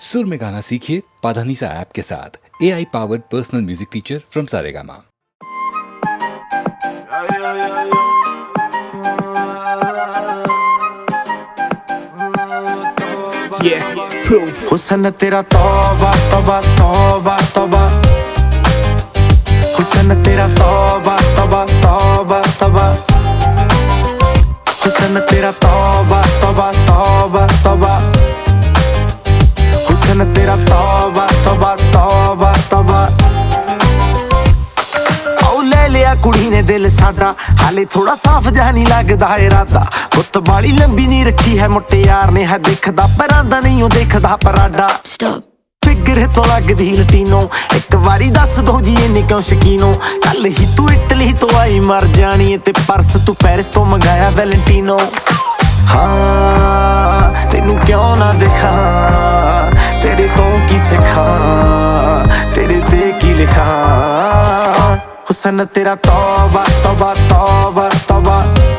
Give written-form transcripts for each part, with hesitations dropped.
सुर में गाना सीखिए पाधानीसा ऐप के साथ। AI powered personal music teacher from Saregama. हुसन तेरा तौबा तौबा तौबा तौबा, हुसन तेरा तौबा तौबा तौबा तौबा, हुसन तेरा तौबा तौबा तौबा तौबा, हुसन तेरा तौबा तौबा तौबा तौबा। औ ले लिया कुड़ी ने दिल साडा, हाले थोड़ा साफ जा नहीं लगदा इरादा। गुत्त बाली लंबी नहीं रखी है मुट्टे यार ने, है दिखदा परांदा नहीं ओ देखदा पराडा। फिगर तो लगदी लटीनो, एक बारी दस दो जी इन्ने क्यों शकीनो। कल ही तू इटली तो आई मर जानी, ते परस तू पेरिस तो मंगाया वैलेंटिनो। हाँ तेनू क्यों ना दिखा, तेरे तो की सिखा, तेरे ते की लिखा। हुसन तेरा तौबा तौबा तौबा तौबा,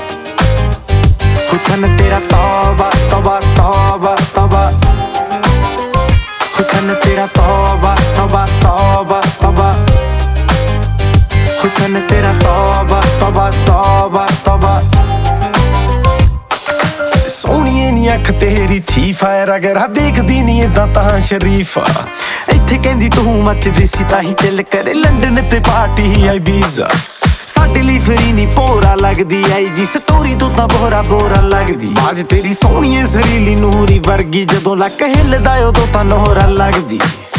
हुसन तेरा तौबा तौबा तौबा तौबा, हुसन तेरा तौबा तौबा तौबा तौबा, हुसन तेरा तौबा तौबा तौबा तौबा। सोहणीए नी अख तेरी थी फायर, अगर आ देखदी नी इदां तां शरीफा। इत्थे कहंदी तू मचदी सी ताही चिल करे, लंडन ते पार्टी ही आई बीजा। साडे लई फ्री नी भोरा लगदी आई जी, स्टोरी तू तां बोरा बोरा लगदी। आज तेरी सोहणीए जरीली नूरी वर्गी, जदों लक हिलदा उदों तां नोहरा लगदी।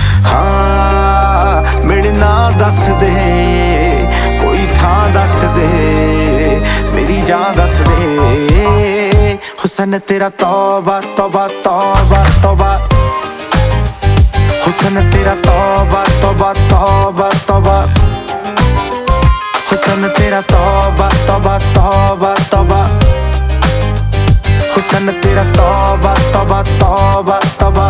हाँ मेरे ना दस दे, कोई थां दस दे, मेरी जान दस दे। हुसन तेरा तौबा तौबा तौबा तौबा, हुसन तेरा तौबा तौबा तौबा तौबा, हुसन तेरा तौबा तौबा तौबा तौबा, हुसन तेरा तौबा तौबा तौबा तौबा।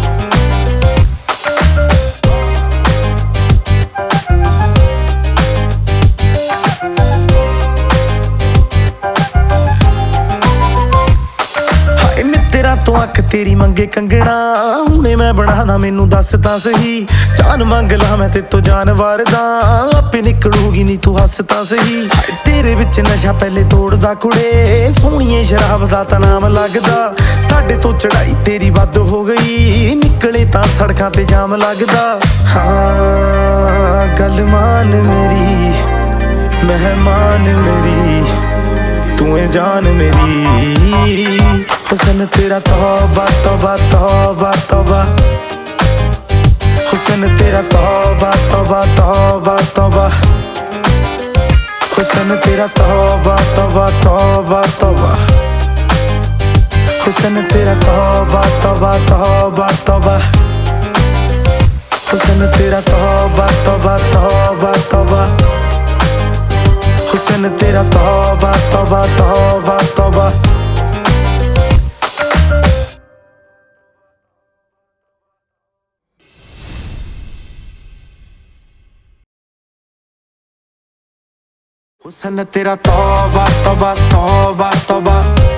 तो अख तेरी मंगे कंगना, हुणे मैं बनाना मैनू दस तां सही। जान मंग ला मैं ते तो जानवर दा, आपे निकलूगी नी तू हस तां सही। तेरे विच नशा पहले तोड़दा कुड़े, सोहणीए शराब दा तां नाम लगदा। साडे तो चढ़ाई तेरी वध हो गई, निकले तां सड़कां ते जाम लगदा। हाँ गल मान मेरी, मेहमान मेरी, तू है जान मेरी। हुसन तेरा तौबा तौबा तौबा तौबा, हुसन तेरा तौबा तौबा तौबा तौबा, हुसन तेरा तौबा तौबा तौबा तौबा, हुसन तेरा तौबा तौबा तौबा तौबा, हुसन तेरा तौबा तौबा तौबा तौबा, हुसन तेरा तौबा तौबा तौबा तौबा। हुसन तेरा तौबा तौबा तौबा तौबा,